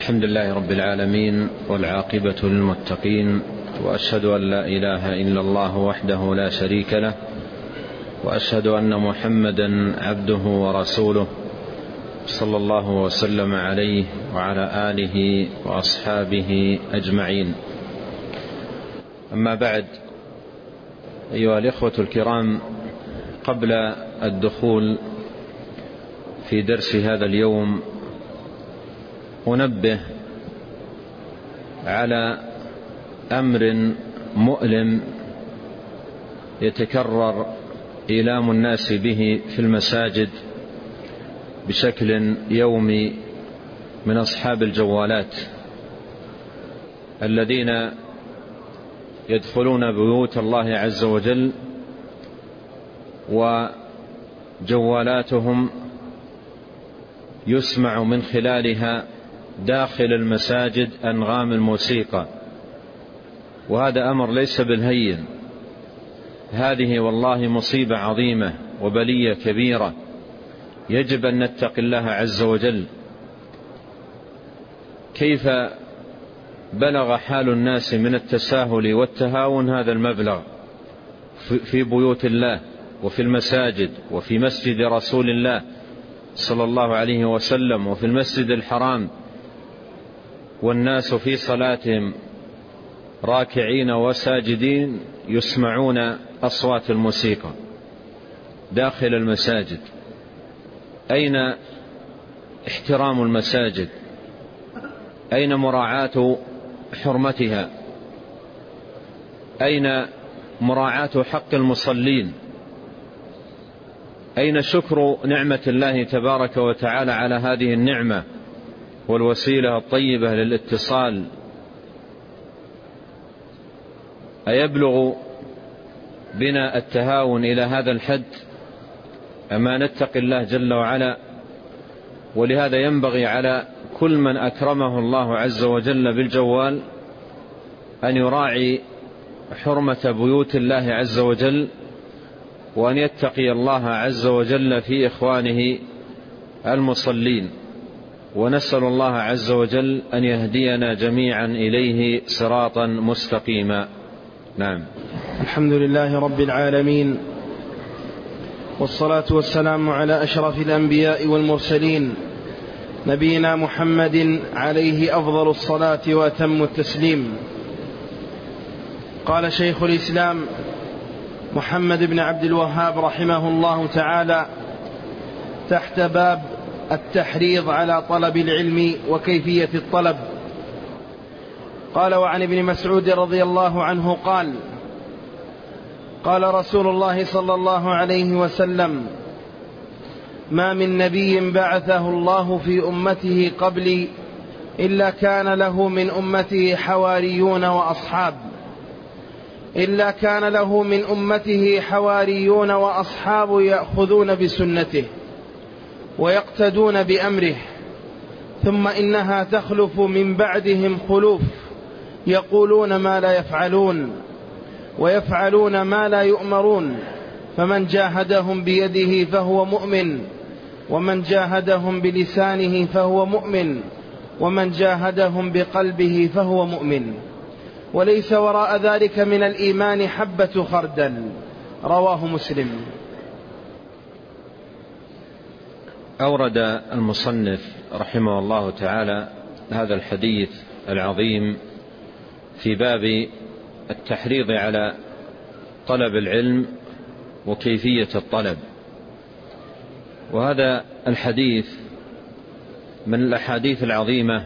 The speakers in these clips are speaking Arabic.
الحمد لله رب العالمين، والعاقبة للمتقين، وأشهد أن لا إله إلا الله وحده لا شريك له، وأشهد أن محمدا عبده ورسوله صلى الله وسلم عليه وعلى آله وأصحابه أجمعين. أما بعد، أيها الإخوة الكرام، قبل الدخول في درس هذا اليوم أنبه على أمر مؤلم يتكرر إيلام الناس به في المساجد بشكل يومي من أصحاب الجوالات الذين يدخلون بيوت الله عز وجل وجوالاتهم يسمع من خلالها داخل المساجد أنغام الموسيقى، وهذا أمر ليس بالهين. هذه والله مصيبة عظيمة وبلية كبيرة، يجب أن نتقي الله عز وجل. كيف بلغ حال الناس من التساهل والتهاون هذا المبلغ في بيوت الله وفي المساجد وفي مسجد رسول الله صلى الله عليه وسلم وفي المسجد الحرام، والناس في صلاتهم راكعين وساجدين يسمعون أصوات الموسيقى داخل المساجد. أين احترام المساجد؟ أين مراعاة حرمتها؟ أين مراعاة حق المصلين؟ أين شكر نعمة الله تبارك وتعالى على هذه النعمة والوسيلة الطيبة للاتصال؟ أيبلغ بنا التهاون إلى هذا الحد؟ أما نتقي الله جل وعلا. ولهذا ينبغي على كل من أكرمه الله عز وجل بالجوال أن يراعي حرمة بيوت الله عز وجل، وأن يتقي الله عز وجل في إخوانه المصلين. ونسأل الله عز وجل أن يهدينا جميعا إليه صراطا مستقيما. نعم. الحمد لله رب العالمين، والصلاة والسلام على أشرف الأنبياء والمرسلين، نبينا محمد عليه أفضل الصلاة وأتم التسليم. قال شيخ الإسلام محمد بن عبد الوهاب رحمه الله تعالى تحت باب التحريض على طلب العلم وكيفية الطلب، قال: وعن ابن مسعود رضي الله عنه قال: قال رسول الله صلى الله عليه وسلم: ما من نبي بعثه الله في أمته قبلي إلا كان له من أمته حواريون وأصحاب يأخذون بسنته ويقتدون بأمره، ثم إنها تخلف من بعدهم خلوف يقولون ما لا يفعلون ويفعلون ما لا يؤمرون، فمن جاهدهم بيده فهو مؤمن، ومن جاهدهم بلسانه فهو مؤمن، ومن جاهدهم بقلبه فهو مؤمن، وليس وراء ذلك من الإيمان حبة خردل. رواه مسلم. أورد المصنف رحمه الله تعالى هذا الحديث العظيم في باب التحريض على طلب العلم وكيفية الطلب، وهذا الحديث من الأحاديث العظيمة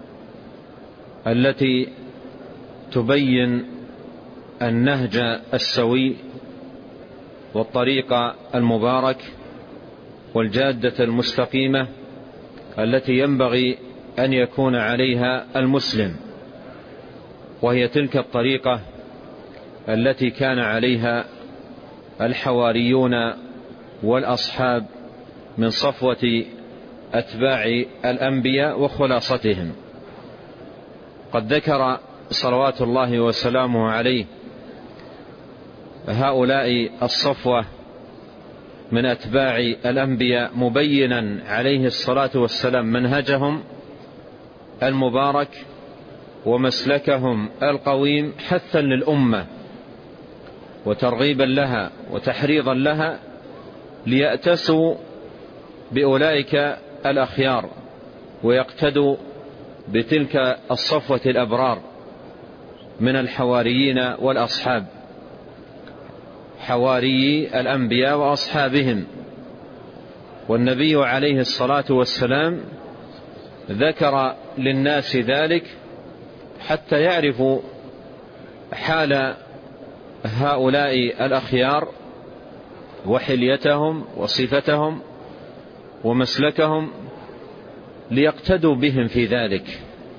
التي تبين النهج السوي والطريق المبارك والجادة المستقيمة التي ينبغي أن يكون عليها المسلم، وهي تلك الطريقة التي كان عليها الحواريون والأصحاب من صفوة أتباع الأنبياء وخلاصتهم. قد ذكر صلوات الله وسلامه عليه هؤلاء الصفوة من أتباع الأنبياء مبينا عليه الصلاة والسلام منهجهم المبارك ومسلكهم القويم حثا للأمة وترغيبا لها وتحريضا لها ليأتسوا بأولئك الأخيار ويقتدوا بتلك الصفوة الأبرار من الحواريين والأصحاب، حواري الأنبياء وأصحابهم. والنبي عليه الصلاة والسلام ذكر للناس ذلك حتى يعرفوا حال هؤلاء الأخيار وحليتهم وصفتهم ومسلكهم ليقتدوا بهم في ذلك.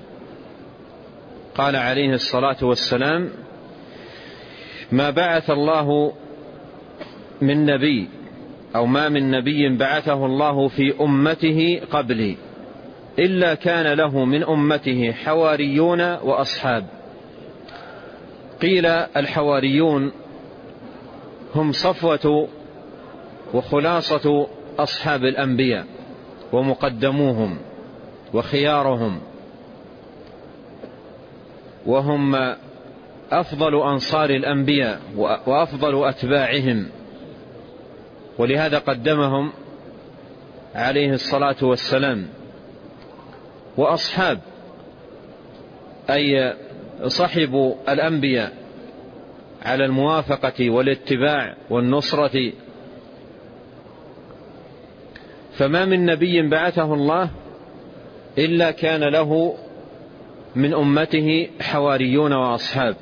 قال عليه الصلاة والسلام: ما بعث الله من نبي أو ما من نبي بعثه الله في أمته قبلي إلا كان له من أمته حواريون وأصحاب. قيل الحواريون هم صفوة وخلاصة أصحاب الأنبياء ومقدموهم وخيارهم، وهم أفضل أنصار الأنبياء وأفضل أتباعهم، ولهذا قدمهم عليه الصلاة والسلام. وأصحاب أي صحبوا الأنبياء على الموافقة والاتباع والنصرة. فما من نبي بعثه الله إلا كان له من أمته حواريون وأصحاب.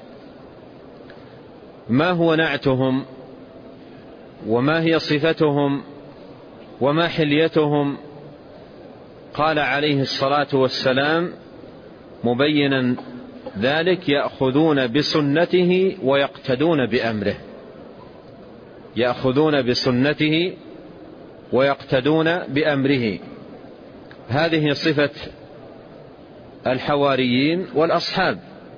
ما هو نعتهم وما هي صفتهم وما حليتهم؟ قال عليه الصلاة والسلام مبينا ذلك: يأخذون بسنته ويقتدون بأمره. يأخذون بسنته ويقتدون بأمره. هذه صفة الحواريين والأصحاب،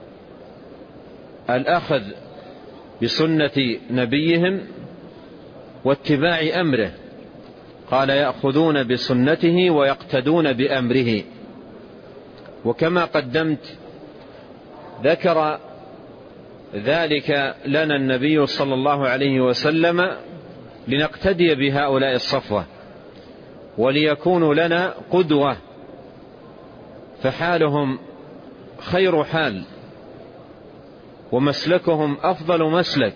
الأخذ بسنة نبيهم واتباع أمره. قال: يأخذون بسنته ويقتدون بأمره. وكما قدمت ذكر ذلك لنا النبي صلى الله عليه وسلم لنقتدي بهؤلاء الصفوة وليكونوا لنا قدوة، فحالهم خير حال ومسلكهم أفضل مسلك.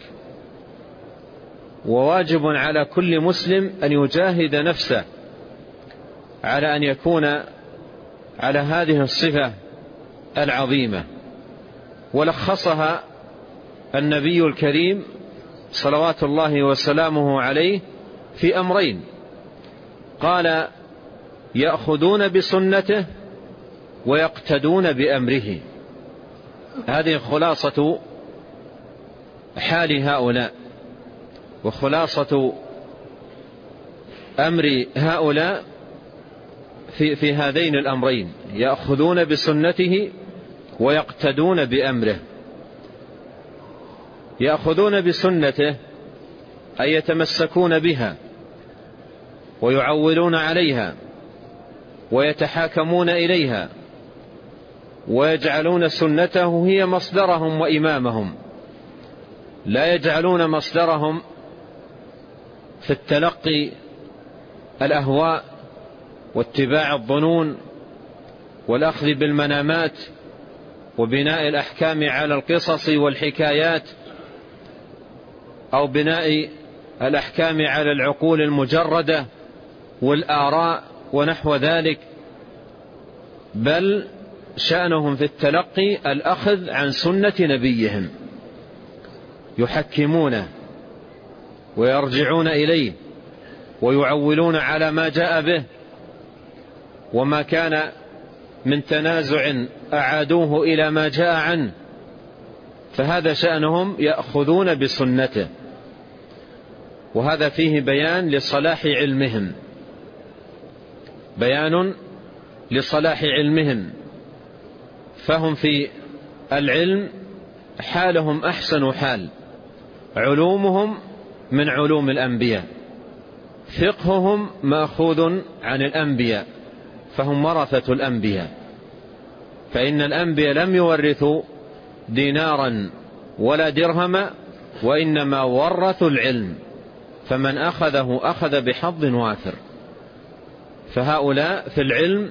وواجب على كل مسلم أن يجاهد نفسه على أن يكون على هذه الصفة العظيمة. ولخصها النبي الكريم صلوات الله وسلامه عليه في أمرين. قال: يأخذون بسنته ويقتدون بأمره. هذه خلاصة حال هؤلاء وخلاصة أمر هؤلاء في هذين الأمرين: يأخذون بسنته ويقتدون بأمره. يأخذون بسنته أي يتمسكون بها ويعولون عليها ويتحاكمون إليها ويجعلون سنته هي مصدرهم وإمامهم، لا يجعلون مصدرهم في التلقي الأهواء واتباع الظنون والأخذ بالمنامات وبناء الأحكام على القصص والحكايات أو بناء الأحكام على العقول المجردة والآراء ونحو ذلك، بل شأنهم في التلقي الأخذ عن سنة نبيهم، يحكمونه ويرجعون إليه ويعولون على ما جاء به، وما كان من تنازع أعادوه إلى ما جاء عنه. فهذا شأنهم، يأخذون بسنته. وهذا فيه بيان لصلاح علمهم، بيان لصلاح علمهم، فهم في العلم حالهم أحسن حال، علومهم من علوم الأنبياء، فقههم مأخوذ عن الأنبياء، فهم ورثة الأنبياء. فإن الأنبياء لم يورثوا دينارا ولا درهما، وإنما ورثوا العلم، فمن أخذه أخذ بحظ وافر. فهؤلاء في العلم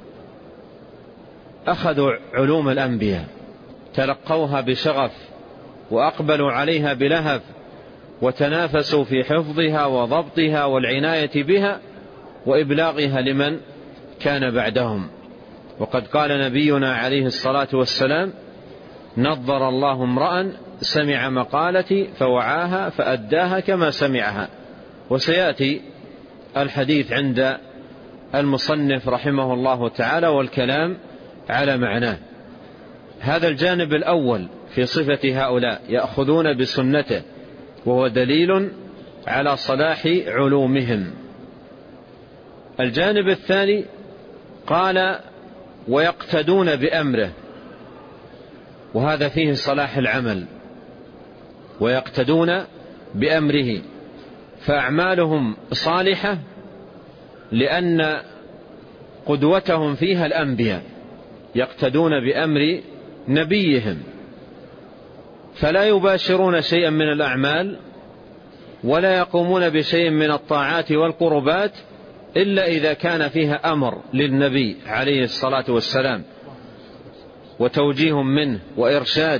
أخذوا علوم الأنبياء، تلقوها بشغف وأقبلوا عليها بلهف، وتنافسوا في حفظها وضبطها والعناية بها وإبلاغها لمن كان بعدهم. وقد قال نبينا عليه الصلاة والسلام: نضر الله امرأ سمع مقالتي فوعاها فأداها كما سمعها. وسيأتي الحديث عند المصنف رحمه الله تعالى والكلام على معناه. هذا الجانب الأول في صفة هؤلاء، يأخذون بسنته، وهو دليل على صلاح علومهم. الجانب الثاني قال: ويقتدون بأمره، وهذا فيه صلاح العمل، ويقتدون بأمره، فأعمالهم صالحة لأن قدوتهم فيها الأنبياء، يقتدون بأمر نبيهم، فلا يباشرون شيئا من الأعمال ولا يقومون بشيء من الطاعات والقربات إلا إذا كان فيها أمر للنبي عليه الصلاة والسلام وتوجيه منه وإرشاد.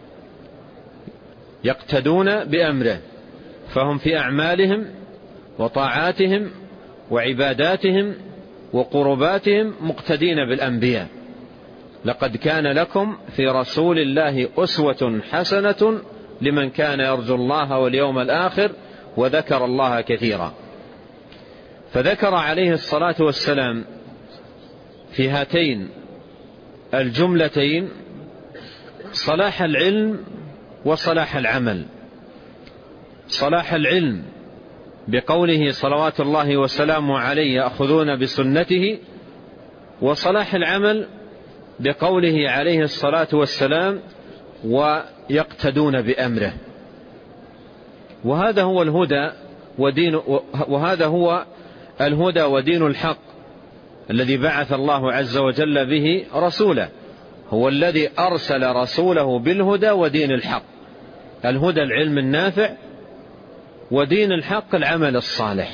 يقتدون بأمره، فهم في أعمالهم وطاعاتهم وعباداتهم وقرباتهم مقتدين بالأنبياء. لقد كان لكم في رسول الله أسوة حسنة لمن كان يرجو الله واليوم الآخر وذكر الله كثيرا. فذكر عليه الصلاة والسلام في هاتين الجملتين صلاح العلم وصلاح العمل. صلاح العلم بقوله صلوات الله وسلامه عليه: يأخذون بسنته، وصلاح العمل بقوله عليه الصلاة والسلام: ويقتدون بأمره. وهذا هو الهدى ودين الحق الذي بعث الله عز وجل به رسوله، هو الذي أرسل رسوله بالهدى ودين الحق. الهدى العلم النافع، ودين الحق العمل الصالح.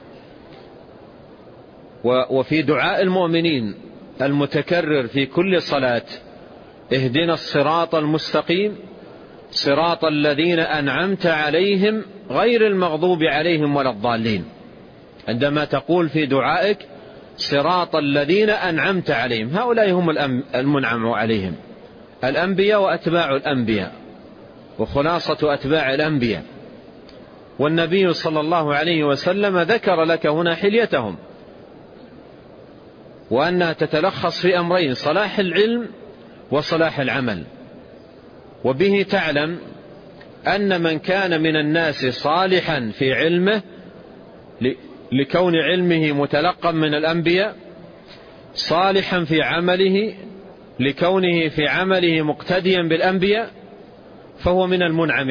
وفي دعاء المؤمنين المتكرر في كل صلاة: اهدنا الصراط المستقيم صراط الذين أنعمت عليهم غير المغضوب عليهم ولا الضالين. عندما تقول في دعائك صراط الذين أنعمت عليهم، هؤلاء هم المنعم عليهم، الأنبياء وأتباع الأنبياء، وخلاصة أتباع الأنبياء. والنبي صلى الله عليه وسلم ذكر لك هنا حليتهم، وأنها تتلخص في أمرين: صلاح العلم وصلاح العمل. وبه تعلم أن من كان من الناس صالحا في علمه لكون علمه متلقا من الأنبياء، صالحا في عمله لكونه في عمله مقتديا بالأنبياء، فهو من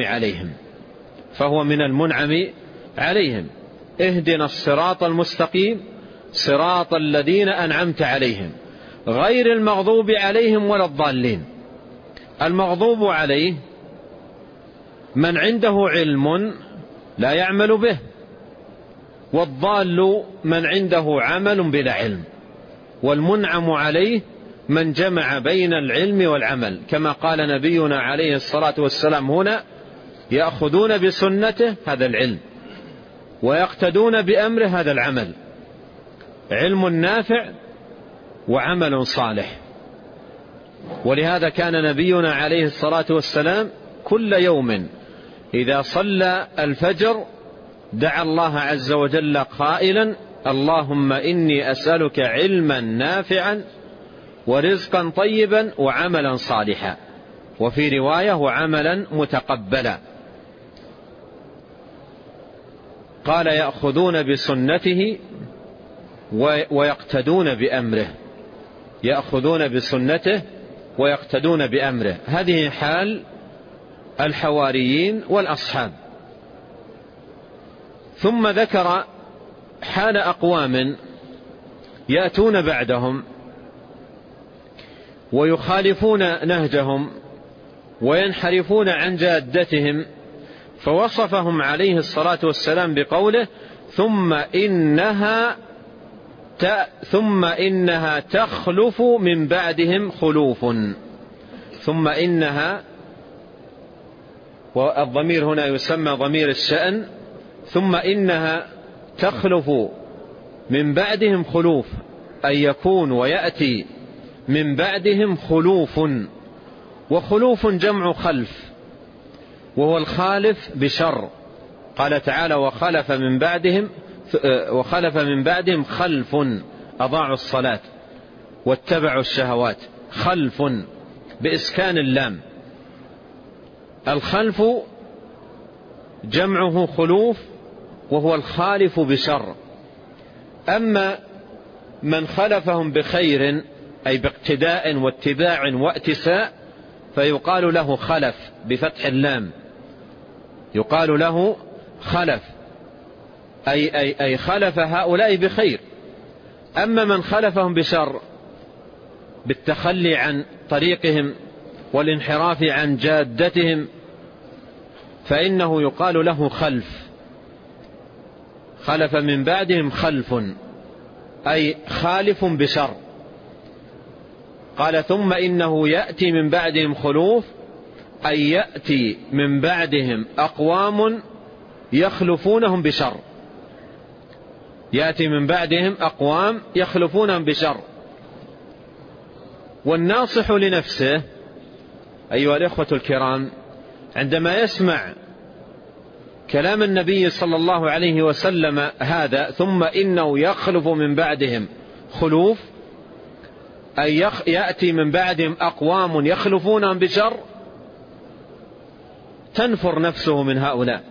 المنعم عليهم. اهدنا الصراط المستقيم صراط الذين أنعمت عليهم غير المغضوب عليهم ولا الضالين. المغضوب عليه من عنده علم لا يعمل به، والضال من عنده عمل بلا علم. والمنعم عليه من جمع بين العلم والعمل، كما قال نبينا عليه الصلاة والسلام هنا: يأخذون بسنته، هذا العلم، ويقتدون بأمره، هذا العمل، علم نافع وعمل صالح. ولهذا كان نبينا عليه الصلاة والسلام كل يوم إذا صلى الفجر دعا الله عز وجل قائلا: اللهم إني أسألك علما نافعا ورزقا طيبا وعملا صالحا، وفي رواية: وعملا متقبلا. قال: يأخذون بسنته ويقتدون بأمره. يأخذون بسنته ويقتدون بأمره، هذه حال الحواريين والأصحاب. ثم ذكر حال أقوام يأتون بعدهم ويخالفون نهجهم وينحرفون عن جادتهم، فوصفهم عليه الصلاة والسلام بقوله: ثم إنها تخلف من بعدهم خلوف. ثم إنها، والضمير هنا يسمى ضمير الشأن، ثم إنها تخلف من بعدهم خلوف، أي يكون ويأتي من بعدهم خلوف. وخلوف جمع خلف، وهو الخالف بشر. قال تعالى: وخلف من بعدهم خلف أضاعوا الصلاة واتبعوا الشهوات. خلف بإسكان اللام. الخلف جمعه خلوف، وهو الخالف بشر. أما من خلفهم بخير، أي باقتداء واتباع واتساء، فيقال له خلف بفتح اللام، يقال له خلف، أي خلف هؤلاء بخير. أما من خلفهم بشر بالتخلي عن طريقهم والانحراف عن جادتهم، فإنه يقال له خلف. خلف من بعدهم خلف، أي خالف بشر. قال: ثم إنه يأتي من بعدهم خلوف، أي يأتي من بعدهم أقوام يخلفونهم بشر. يأتي من بعدهم أقوام يخلفونهم بشر. والناصح لنفسه أيها الإخوة الكرام، عندما يسمع كلام النبي صلى الله عليه وسلم هذا: ثم إنه يخلف من بعدهم خلوف، أي يأتي من بعدهم أقوام يخلفونهم بشر، تنفر نفسه من هؤلاء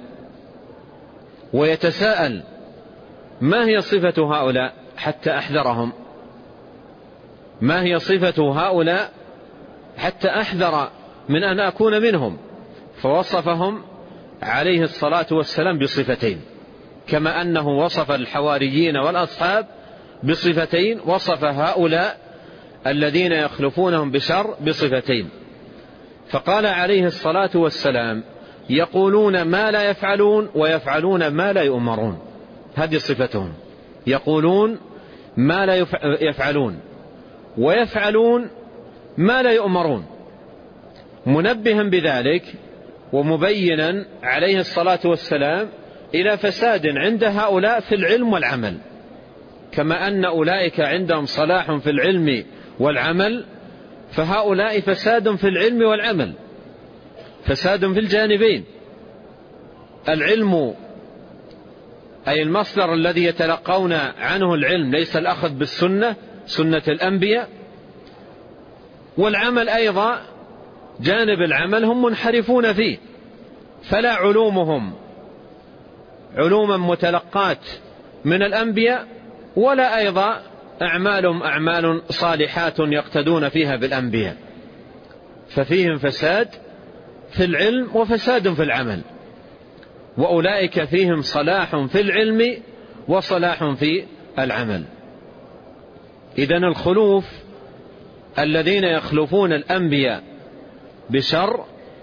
ويتساءل: ما هي صفة هؤلاء حتى أحذرهم؟ ما هي صفة هؤلاء حتى أحذر من أن أكون منهم؟ فوصفهم عليه الصلاة والسلام بصفتين، كما أنه وصف الحواريين والأصحاب بصفتين، وصف هؤلاء الذين يخلفونهم بشر بصفتين. فقال عليه الصلاة والسلام: يقولون ما لا يفعلون ويفعلون ما لا يؤمرون. هذه صفتهم، يقولون ما لا يفعلون ويفعلون ما لا يؤمرون، منبها بذلك ومبينا عليه الصلاة والسلام إلى فساد عند هؤلاء في العلم والعمل. كما أن أولئك عندهم صلاح في العلم والعمل، فهؤلاء فساد في العلم والعمل، فساد في الجانبين. العلم أي المصدر الذي يتلقون عنه العلم، ليس الأخذ بالسنة، سنة الأنبياء. والعمل أيضا جانب العمل هم منحرفون فيه، فلا علومهم علوما متلقات من الأنبياء، ولا أيضا أعمالهم أعمال صالحات يقتدون فيها بالأنبياء. ففيهم فساد في العلم وفساد في العمل، وأولئك فيهم صلاح في العلم وصلاح في العمل. إذن الخلوف الذين يخلفون الأنبياء بشر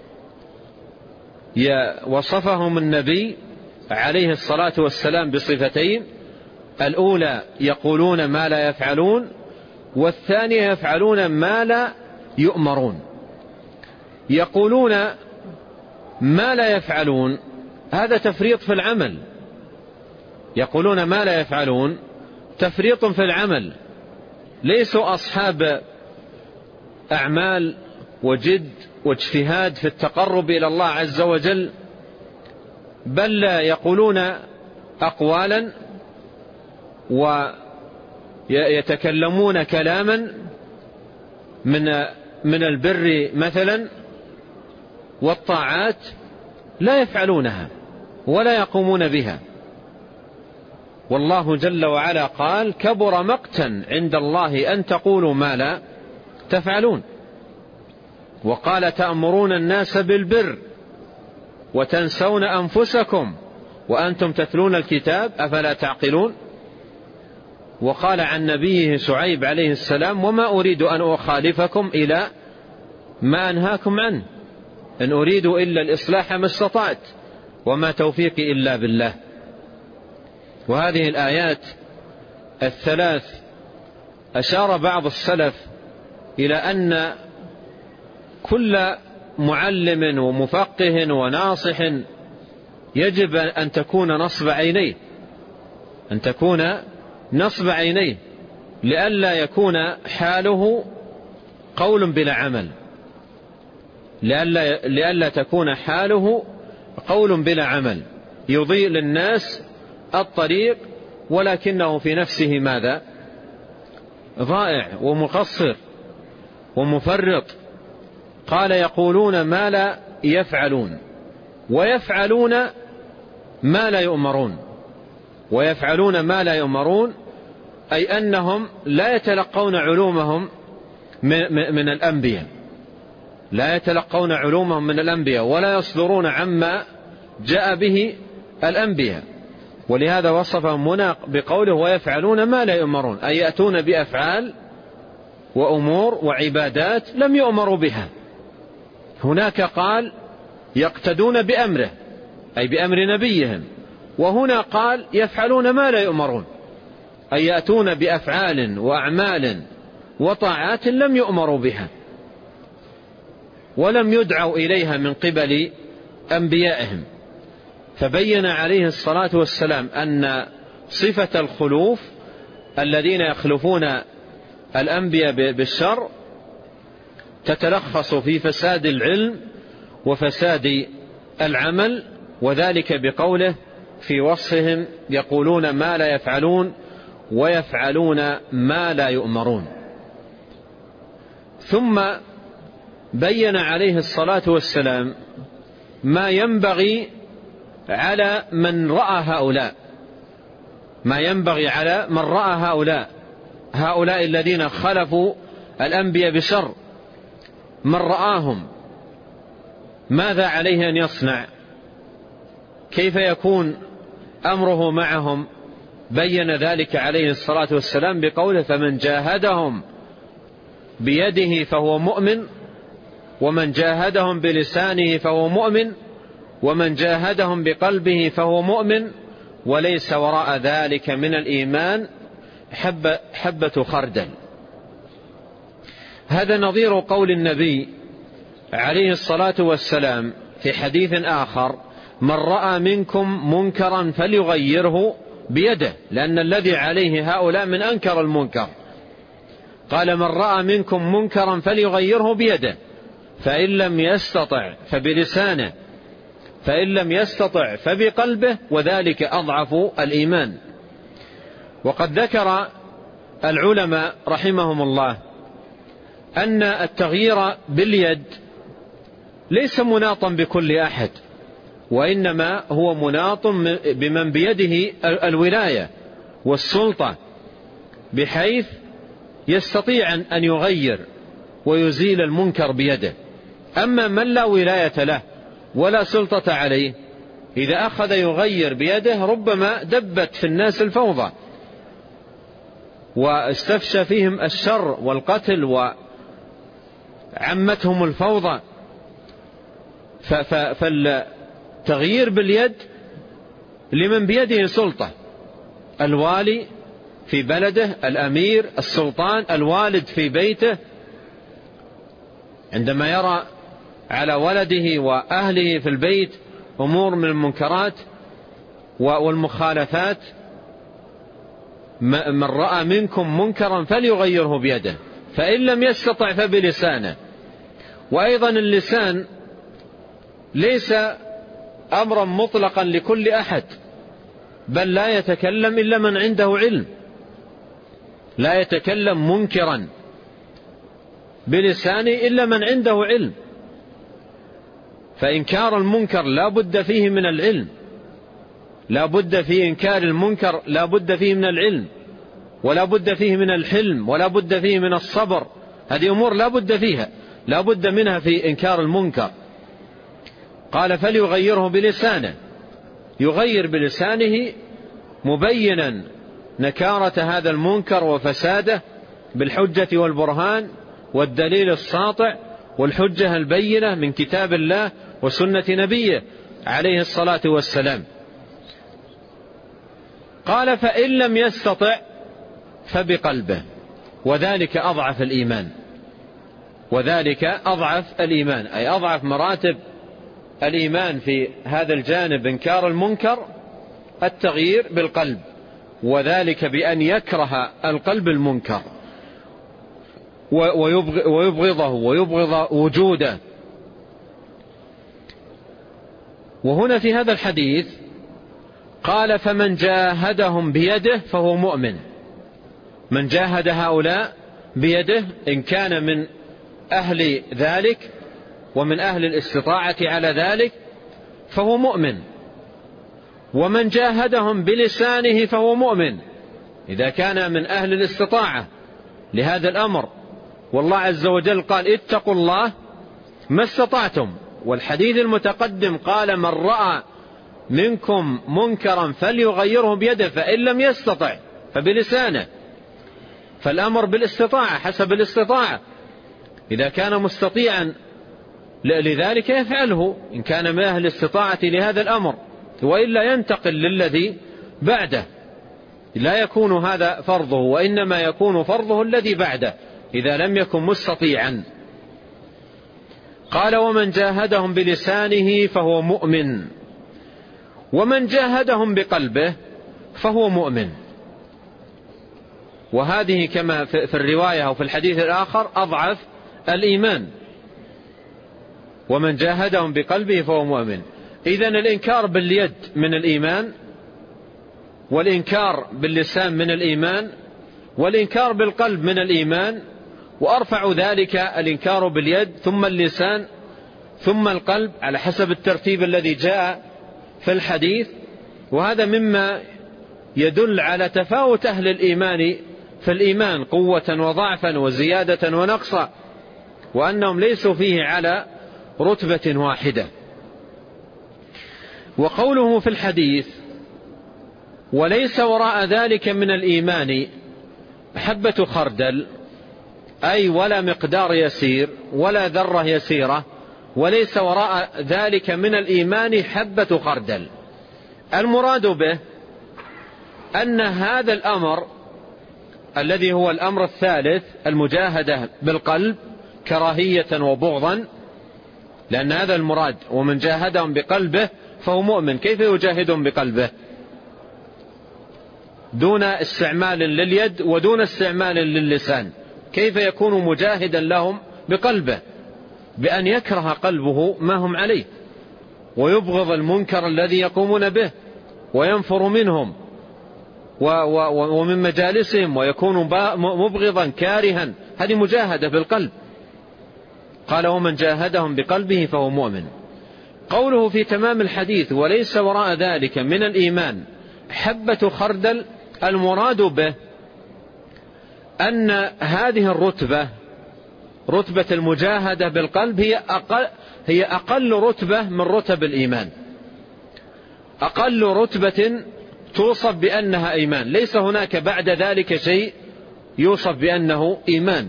وصفهم النبي عليه الصلاة والسلام بصفتين: الأولى يقولون ما لا يفعلون، والثانية يفعلون ما لا يؤمرون. يقولون ما لا يفعلون، هذا تفريط في العمل. يقولون ما لا يفعلون تفريط في العمل، ليسوا أصحاب أعمال وجد واجتهاد في التقرب إلى الله عز وجل، بل يقولون أقوالا ويتكلمون كلاما من البر مثلا والطاعات لا يفعلونها ولا يقومون بها. والله جل وعلا قال: كبر مقتا عند الله أن تقولوا ما لا تفعلون. وقال: تأمرون الناس بالبر وتنسون أنفسكم وأنتم تتلون الكتاب أفلا تعقلون. وقال عن نبيه شعيب عليه السلام: وما أريد أن أخالفكم إلى ما أنهاكم عنه، إن أريد إلا الإصلاح ما استطعت وما توفيقي إلا بالله. وهذه الآيات الثلاث أشار بعض السلف إلى أن كل معلم ومفقه وناصح يجب أن تكون نصب عينيه، لئلا يكون حاله قول بلا عمل، لئلا تكون حاله قول بلا عمل، يضيء للناس الطريق ولكنه في نفسه ماذا؟ ضائع ومقصر ومفرط. قال: يقولون ما لا يفعلون ويفعلون ما لا يؤمرون. ويفعلون ما لا يؤمرون أي أنهم لا يتلقون علومهم من الأنبياء، لا يتلقون علومهم من الأنبياء ولا يصدرون عما جاء به الأنبياء. ولهذا وصفهم هنا بقوله: ويفعلون ما لا يؤمرون، أي يأتون بأفعال وأمور وعبادات لم يؤمروا بها. هناك قال: يقتدون بأمره أي بأمر نبيهم، وهنا قال: يفعلون ما لا يؤمرون، أي يأتون بأفعال وأعمال وطاعات لم يؤمروا بها ولم يدعوا إليها من قبل أنبيائهم. فبين عليه الصلاة والسلام أن صفة الخلوف الذين يخلفون الأنبياء بالشر تتلخص في فساد العلم وفساد العمل، وذلك بقوله في وصفهم: يقولون ما لا يفعلون ويفعلون ما لا يؤمرون. ثم بين عليه الصلاة والسلام ما ينبغي على من رأى هؤلاء، ما ينبغي على من رأى هؤلاء الذين خلفوا الأنبياء بشر، من رآهم ماذا عليه أن يصنع، كيف يكون أمره معهم. بين ذلك عليه الصلاة والسلام بقوله: فمن جاهدهم بيده فهو مؤمن، ومن جاهدهم بلسانه فهو مؤمن، ومن جاهدهم بقلبه فهو مؤمن، وليس وراء ذلك من الإيمان حبة خردل. هذا نظير قول النبي عليه الصلاة والسلام في حديث آخر: من رأى منكم منكرا فليغيره بيده، لأن الذي عليه هؤلاء من أنكر المنكر. قال: من رأى منكم منكرا فليغيره بيده، فإن لم يستطع فبلسانه، فإن لم يستطع فبقلبه، وذلك أضعف الإيمان. وقد ذكر العلماء رحمهم الله أن التغيير باليد ليس مناطا بكل أحد، وإنما هو مناط بمن بيده الولاية والسلطة، بحيث يستطيع أن يغير ويزيل المنكر بيده. أما من لا ولاية له ولا سلطة عليه، إذا أخذ يغير بيده ربما دبت في الناس الفوضى واستفشى فيهم الشر والقتل وعمتهم الفوضى. فالتغيير باليد لمن بيده سلطة، الوالي في بلده، الأمير، السلطان، الوالد في بيته، عندما يرى على ولده وأهله في البيت أمور من المنكرات والمخالفات: من رأى منكم منكرا فليغيره بيده، فإن لم يستطع فبلسانه. وأيضا اللسان ليس أمرا مطلقا لكل أحد، بل لا يتكلم إلا من عنده علم، لا يتكلم منكرا بلسانه إلا من عنده علم. فإنكار المنكر لا بد فيه من العلم، لا بد في إنكار المنكر لا بد فيه من العلم، ولا بد فيه من الحلم، ولا بد فيه من الصبر. هذه أمور لا بد فيها، لا بد منها في إنكار المنكر. قال: فليغيره بلسانه، يغير بلسانه مبينا نكارة هذا المنكر وفساده بالحجة والبرهان والدليل الساطع والحجة البينة من كتاب الله وسنة نبيه عليه الصلاة والسلام. قال فإن لم يستطع فبقلبه، وذلك أضعف الإيمان، وذلك أضعف الإيمان، أي أضعف مراتب الإيمان في هذا الجانب إنكار المنكر التغيير بالقلب، وذلك بأن يكره القلب المنكر ويبغضه ويبغض وجوده. وهنا في هذا الحديث قال فمن جاهدهم بيده فهو مؤمن. من جاهد هؤلاء بيده إن كان من أهل ذلك ومن أهل الاستطاعة على ذلك فهو مؤمن. ومن جاهدهم بلسانه فهو مؤمن إذا كان من أهل الاستطاعة لهذا الأمر. والله عز وجل قال اتقوا الله ما استطعتم، والحديث المتقدم قال من رأى منكم منكرا فليغيره بيده فإن لم يستطع فبلسانه. فالأمر بالاستطاعة حسب الاستطاعة، إذا كان مستطيعا لذلك يفعله إن كان من أهل الاستطاعة لهذا الأمر، وإلا ينتقل للذي بعده، لا يكون هذا فرضه، وإنما يكون فرضه الذي بعده إذا لم يكن مستطيعا. قال ومن جاهدهم بلسانه فهو مؤمن، ومن جاهدهم بقلبه فهو مؤمن. وهذه كما في الرواية أو في الحديث الآخر أضعف الإيمان. ومن جاهدهم بقلبه فهو مؤمن. إذن الإنكار باليد من الإيمان، والإنكار باللسان من الإيمان، والإنكار بالقلب من الإيمان، وأرفع ذلك الإنكار باليد ثم اللسان ثم القلب على حسب الترتيب الذي جاء في الحديث. وهذا مما يدل على تفاوت أهل الإيمان في الإيمان قوة وضعفا وزيادة ونقصا، وأنهم ليسوا فيه على رتبة واحدة. وقوله في الحديث وليس وراء ذلك من الإيمان حبة خردل، أي ولا مقدار يسير ولا ذرة يسيرة، وليس وراء ذلك من الإيمان حبة خردل. المراد به أن هذا الأمر الذي هو الأمر الثالث المجاهدة بالقلب كراهية وبغضا، لأن هذا المراد ومن جاهدهم بقلبه فهو مؤمن. كيف يجاهدهم بقلبه دون استعمال لليد ودون استعمال للسان؟ كيف يكون مجاهدا لهم بقلبه؟ بأن يكره قلبه ما هم عليه ويبغض المنكر الذي يقومون به وينفر منهم ومن مجالسهم ويكون مبغضا كارها. هذه مجاهدة بالقلب. قال ومن جاهدهم بقلبه فهو مؤمن. قوله في تمام الحديث وليس وراء ذلك من الإيمان حبة خردل، المراد به أن هذه الرتبة رتبة المجاهدة بالقلب هي أقل رتبة من رتب الإيمان، أقل رتبة توصف بأنها إيمان. ليس هناك بعد ذلك شيء يوصف بأنه إيمان.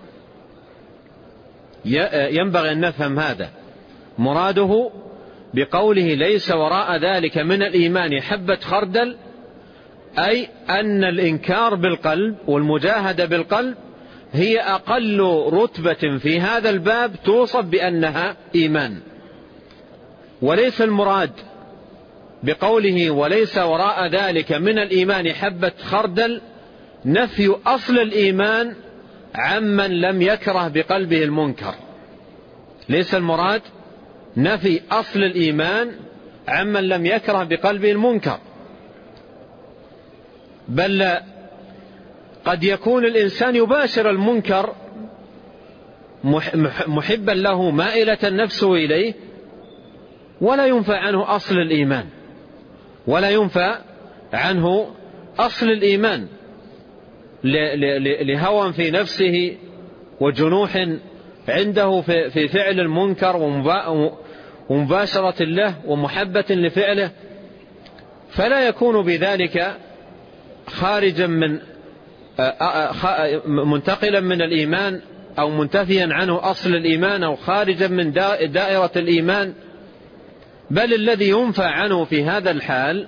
ينبغي أن نفهم هذا. مراده بقوله ليس وراء ذلك من الإيمان حبة خردل، أي أن الإنكار بالقلب والمجاهدة بالقلب هي أقل رتبة في هذا الباب توصف بأنها إيمان. وليس المراد بقوله وليس وراء ذلك من الإيمان حبة خردل نفي أصل الإيمان عمن لم يكره بقلبه المنكر. ليس المراد نفي أصل الإيمان عمن لم يكره بقلبه المنكر، بل قد يكون الإنسان يباشر المنكر محبا له مائلة نفسه إليه ولا ينفى عنه أصل الإيمان، ولا ينفى عنه أصل الإيمان لهوى في نفسه وجنوح عنده في فعل المنكر ومباشرة له ومحبة لفعله، فلا يكون بذلك خارجا من منتقلا من الإيمان أو منتفيا عنه أصل الإيمان أو خارجا من دائرة الإيمان، بل الذي ينفى عنه في هذا الحال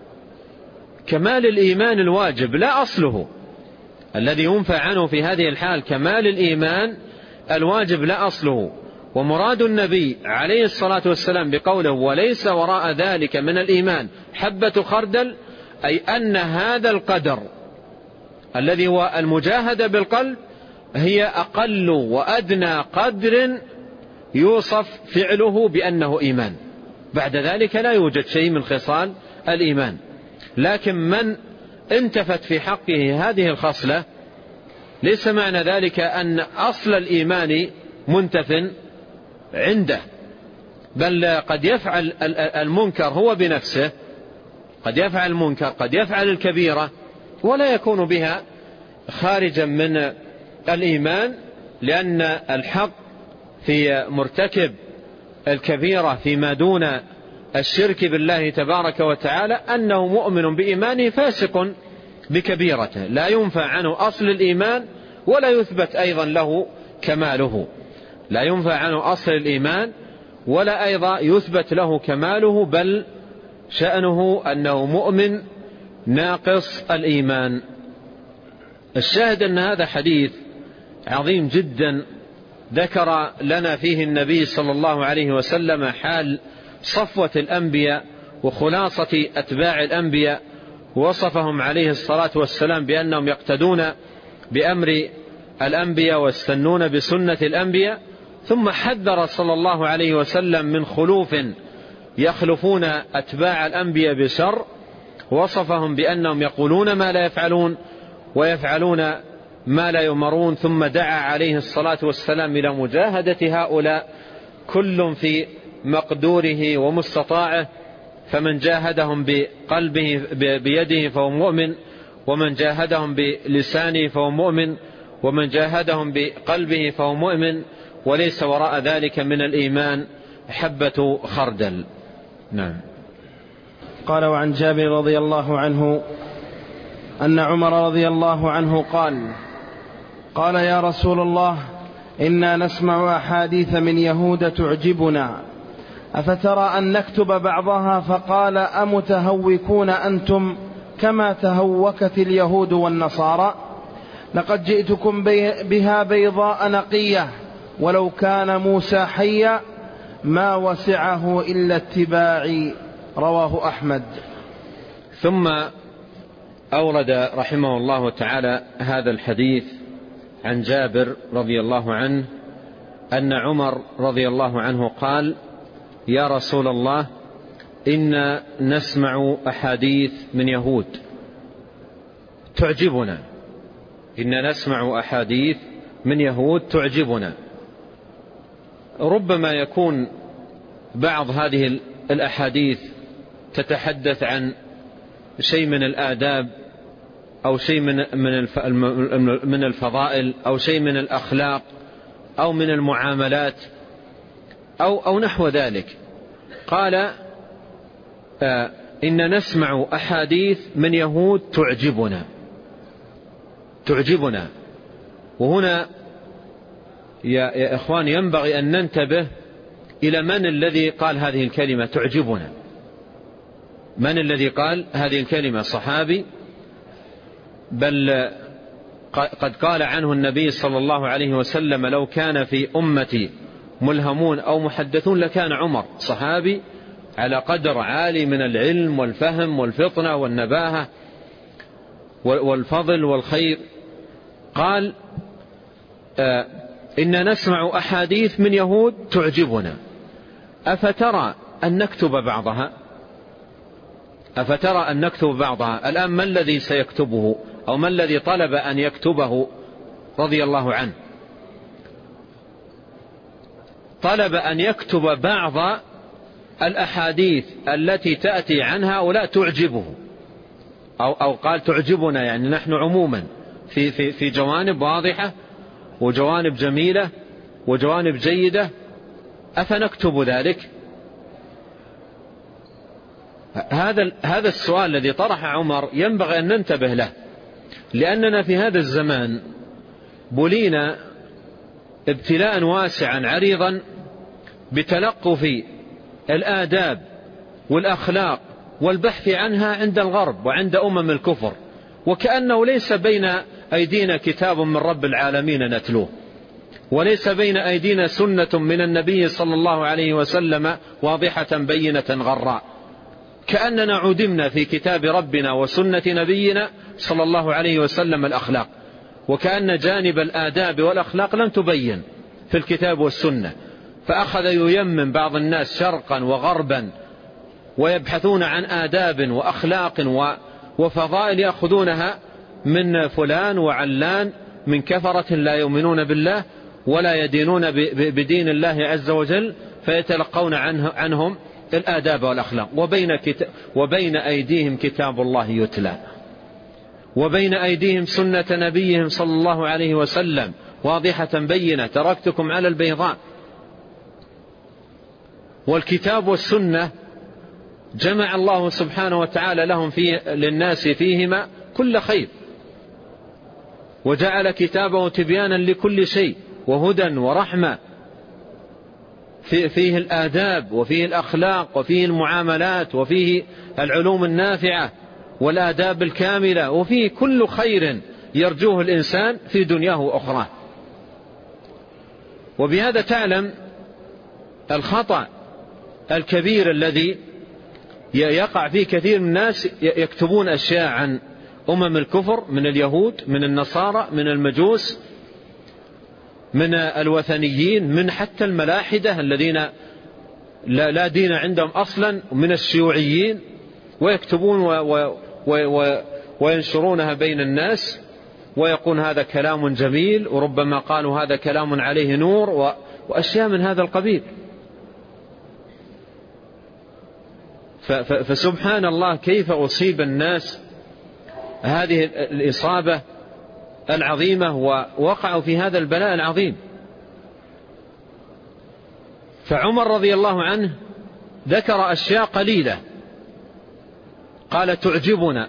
كمال الإيمان الواجب لا أصله. الذي ينفى عنه في هذه الحال كمال الإيمان الواجب لا أصله. ومراد النبي عليه الصلاة والسلام بقوله وليس وراء ذلك من الإيمان حبة خردل، أي أن هذا القدر الذي هو المجاهدة بالقلب هي أقل وأدنى قدر يوصف فعله بأنه إيمان. بعد ذلك لا يوجد شيء من خصال الإيمان. لكن من انتفت في حقه هذه الخصلة ليس معنى ذلك أن أصل الإيمان منتف عنده، بل قد يفعل المنكر هو بنفسه، قد يفعل المنكر، قد يفعل الكبيرة ولا يكون بها خارجا من الإيمان، لأن الحق في مرتكب الكبيرة فيما دون الشرك بالله تبارك وتعالى أنه مؤمن بإيمانه فاسق بكبيرته، لا ينفى عنه أصل الإيمان ولا يثبت أيضا له كماله، لا ينفى عنه أصل الإيمان ولا أيضا يثبت له كماله، بل شأنه أنه مؤمن ناقص الإيمان. الشاهد أن هذا حديث عظيم جدا ذكر لنا فيه النبي صلى الله عليه وسلم حال صفوة الأنبياء وخلاصة أتباع الأنبياء، وصفهم عليه الصلاة والسلام بأنهم يقتدون بأمر الأنبياء واستنون بسنة الأنبياء، ثم حذر صلى الله عليه وسلم من خلوف يخلفون أتباع الأنبياء بشر، وصفهم بأنهم يقولون ما لا يفعلون ويفعلون ما لا يؤمرون، ثم دعا عليه الصلاة والسلام إلى مجاهدة هؤلاء كل في مقدوره ومستطاعه، فمن جاهدهم بقلبه بيده فهو مؤمن، ومن جاهدهم بلسانه فهو مؤمن، ومن جاهدهم بقلبه فهو مؤمن، وليس وراء ذلك من الإيمان حبة خردل. نعم. قال وعن جابر رضي الله عنه أن عمر رضي الله عنه قال يا رسول الله إنا نسمع أحاديث من يهود تعجبنا أفترى أن نكتب بعضها؟ فقال أمتهوكون أنتم كما تهوكت اليهود والنصارى؟ لقد جئتكم بها بيضاء نقية ولو كان موسى حيا ما وسعه إلا اتباعي. رواه أحمد. ثم أورد رحمه الله تعالى هذا الحديث عن جابر رضي الله عنه أن عمر رضي الله عنه قال يا رسول الله إنا نسمع أحاديث من يهود تعجبنا، إنا نسمع أحاديث من يهود تعجبنا. ربما يكون بعض هذه الأحاديث تتحدث عن شيء من الآداب أو شيء من الفضائل أو شيء من الأخلاق أو من المعاملات أو نحو ذلك. قال إن نسمع أحاديث من يهود تعجبنا. وهنا يا إخوان ينبغي أن ننتبه إلى من الذي قال هذه الكلمة تعجبنا. من الذي قال هذه الكلمة؟ صحابي، بل قد قال عنه النبي صلى الله عليه وسلم لو كان في أمتي ملهمون أو محدثون لكان عمر. صحابي على قدر عالي من العلم والفهم والفطنة والنباهة والفضل والخير. قال إن نسمع أحاديث من يهود تعجبنا أفترى أن نكتب بعضها؟ أفترى أن نكتب بعضها؟ الآن ما الذي سيكتبه أو ما الذي طلب أن يكتبه رضي الله عنه؟ طلب أن يكتب بعض الأحاديث التي تأتي عن هؤلاء تعجبه، أو قال تعجبنا، يعني نحن عموما في جوانب واضحة وجوانب جميلة وجوانب جيدة، أفنكتب ذلك؟ هذا السؤال الذي طرح عمر ينبغي أن ننتبه له، لأننا في هذا الزمان بلينا ابتلاء واسعا عريضا بتلقف الآداب والأخلاق والبحث عنها عند الغرب وعند أمم الكفر، وكأنه ليس بين أيدينا كتاب من رب العالمين نتلوه، وليس بين أيدينا سنة من النبي صلى الله عليه وسلم واضحة بينة غراء، كأننا عدمنا في كتاب ربنا وسنة نبينا صلى الله عليه وسلم الأخلاق، وكأن جانب الآداب والأخلاق لم تبين في الكتاب والسنة، فأخذ ييمن بعض الناس شرقا وغربا ويبحثون عن آداب وأخلاق وفضائل يأخذونها من فلان وعلان من كفرة لا يؤمنون بالله ولا يدينون بدين الله عز وجل، فيتلقون عنهم الآداب والأخلاق، وبين أيديهم كتاب الله يتلى، وبين أيديهم سنة نبيهم صلى الله عليه وسلم واضحة بينة، تركتكم على البيضاء. والكتاب والسنة جمع الله سبحانه وتعالى لهم للناس فيهما كل خير، وجعل كتابه تبيانا لكل شيء وهدى ورحمة، فيه الآداب وفيه الأخلاق وفيه المعاملات وفيه العلوم النافعة والآداب الكاملة، وفيه كل خير يرجوه الإنسان في دنياه وأخراه. وبهذا تعلم الخطأ الكبير الذي يقع فيه كثير من الناس، يكتبون أشياء عن أمم الكفر من اليهود من النصارى من المجوس من الوثنيين من حتى الملاحدة الذين لا دين عندهم أصلا، من الشيوعيين، ويكتبون وينشرونها بين الناس ويقول هذا كلام جميل، وربما قالوا هذا كلام عليه نور وأشياء من هذا القبيل. فسبحان الله كيف أصيب الناس هذه الإصابة العظيمة ووقعوا في هذا البلاء العظيم. فعمر رضي الله عنه ذكر أشياء قليلة قال تعجبنا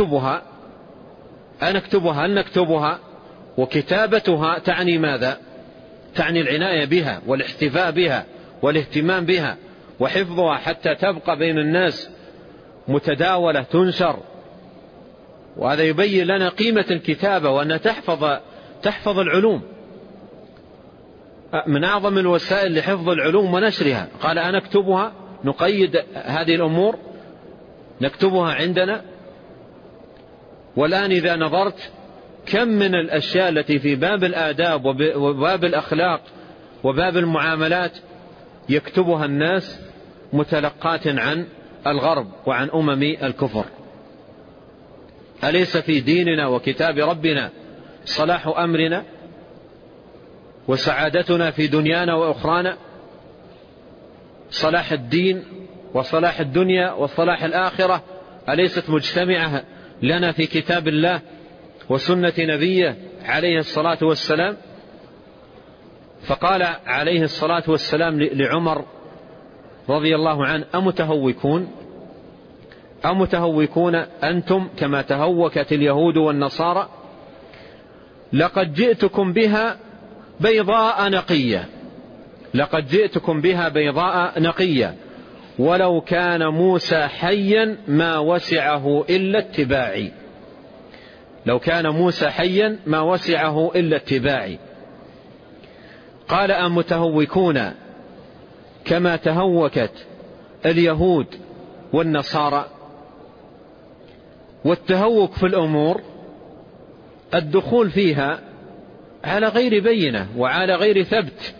أنكتبها هل نكتبها؟ وكتابتها تعني ماذا؟ تعني العناية بها والاحتفاء بها والاهتمام بها وحفظها حتى تبقى بين الناس متداولة تنشر. وهذا يبين لنا قيمة الكتابة وأنها تحفظ العلوم، من أعظم الوسائل لحفظ العلوم ونشرها. قال أنكتبها، نقيد هذه الأمور نكتبها عندنا. والآن إذا نظرت كم من الأشياء التي في باب الآداب وباب الأخلاق وباب المعاملات يكتبها الناس متلقات عن الغرب وعن أمم الكفر. أليس في ديننا وكتاب ربنا صلاح أمرنا وسعادتنا في دنيانا وأخرانا؟ صلاح الدين وصلاح الدنيا وصلاح الآخرة أليست مجتمعة لنا في كتاب الله وسنة نبيه عليه الصلاة والسلام؟ فقال عليه الصلاة والسلام لعمر رضي الله عنه أمتهوكون أنتم كما تهوكت اليهود والنصارى؟ لقد جئتكم بها بيضاء نقية ولو كان موسى حيا ما وسعه إلا اتباعي. لو كان موسى حيا ما وسعه إلا اتباعي. قال أمتهوكون كما تهوكت اليهود والنصارى؟ والتهوك في الأمور الدخول فيها على غير بينة وعلى غير ثبت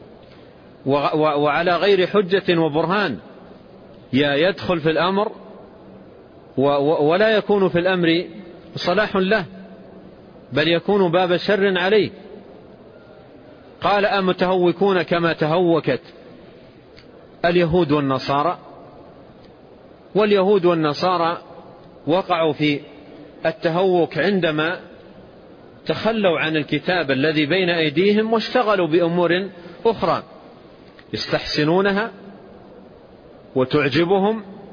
وعلى غير حجة وبرهان، يدخل في الأمر ولا يكون في الأمر صلاح له، بل يكون باب شر عليه. قال أمتهوكون كما تهوكت اليهود والنصارى؟ واليهود والنصارى وقعوا في التهوك عندما تخلوا عن الكتاب الذي بين أيديهم واشتغلوا بأمور أخرى يستحسنونها وتعجبهم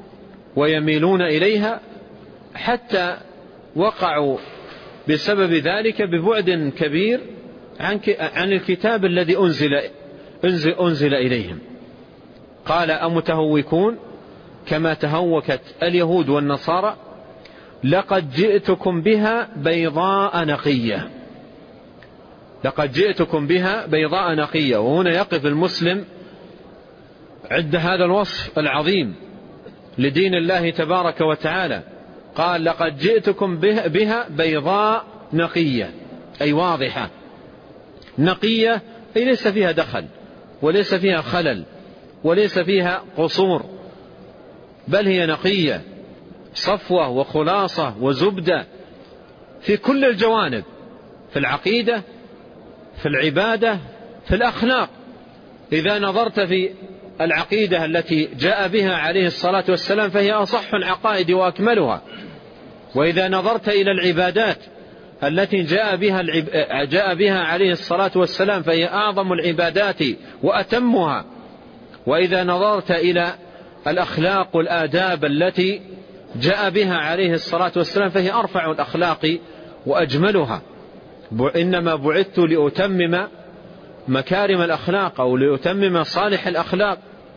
ويميلون إليها، حتى وقعوا بسبب ذلك ببعد كبير عن الكتاب الذي أنزل إليهم. قال: أمتهوكون كما تهوكت اليهود والنصارى، لقد جئتكم بها بيضاء نقية. لقد جئتكم بها بيضاء نقية. وهنا يقف المسلم عند هذا الوصف العظيم لدين الله تبارك وتعالى. قال: لقد جئتكم بها بيضاء نقية، أي واضحة. نقية أي ليس فيها دخل، وليس فيها خلل، وليس فيها قصور، بل هي نقية، صفوة وخلاصة وزبدة في كل الجوانب، في العقيدة، في العبادة، في الأخلاق. إذا نظرت في العقيدة التي جاء بها عليه الصلاة والسلام فهي أصح العقائد وأكملها. وإذا نظرت إلى العبادات التي جاء بها عليه الصلاة والسلام فهي أعظم العبادات وأتمها. وإذا نظرت إلى الأخلاق والآداب التي جاء بها عليه الصلاة والسلام فهي أرفع الأخلاق وأجملها. إنما بعثت لأتمم مكارم الأخلاق أو لأتمم صالح الأخلاق.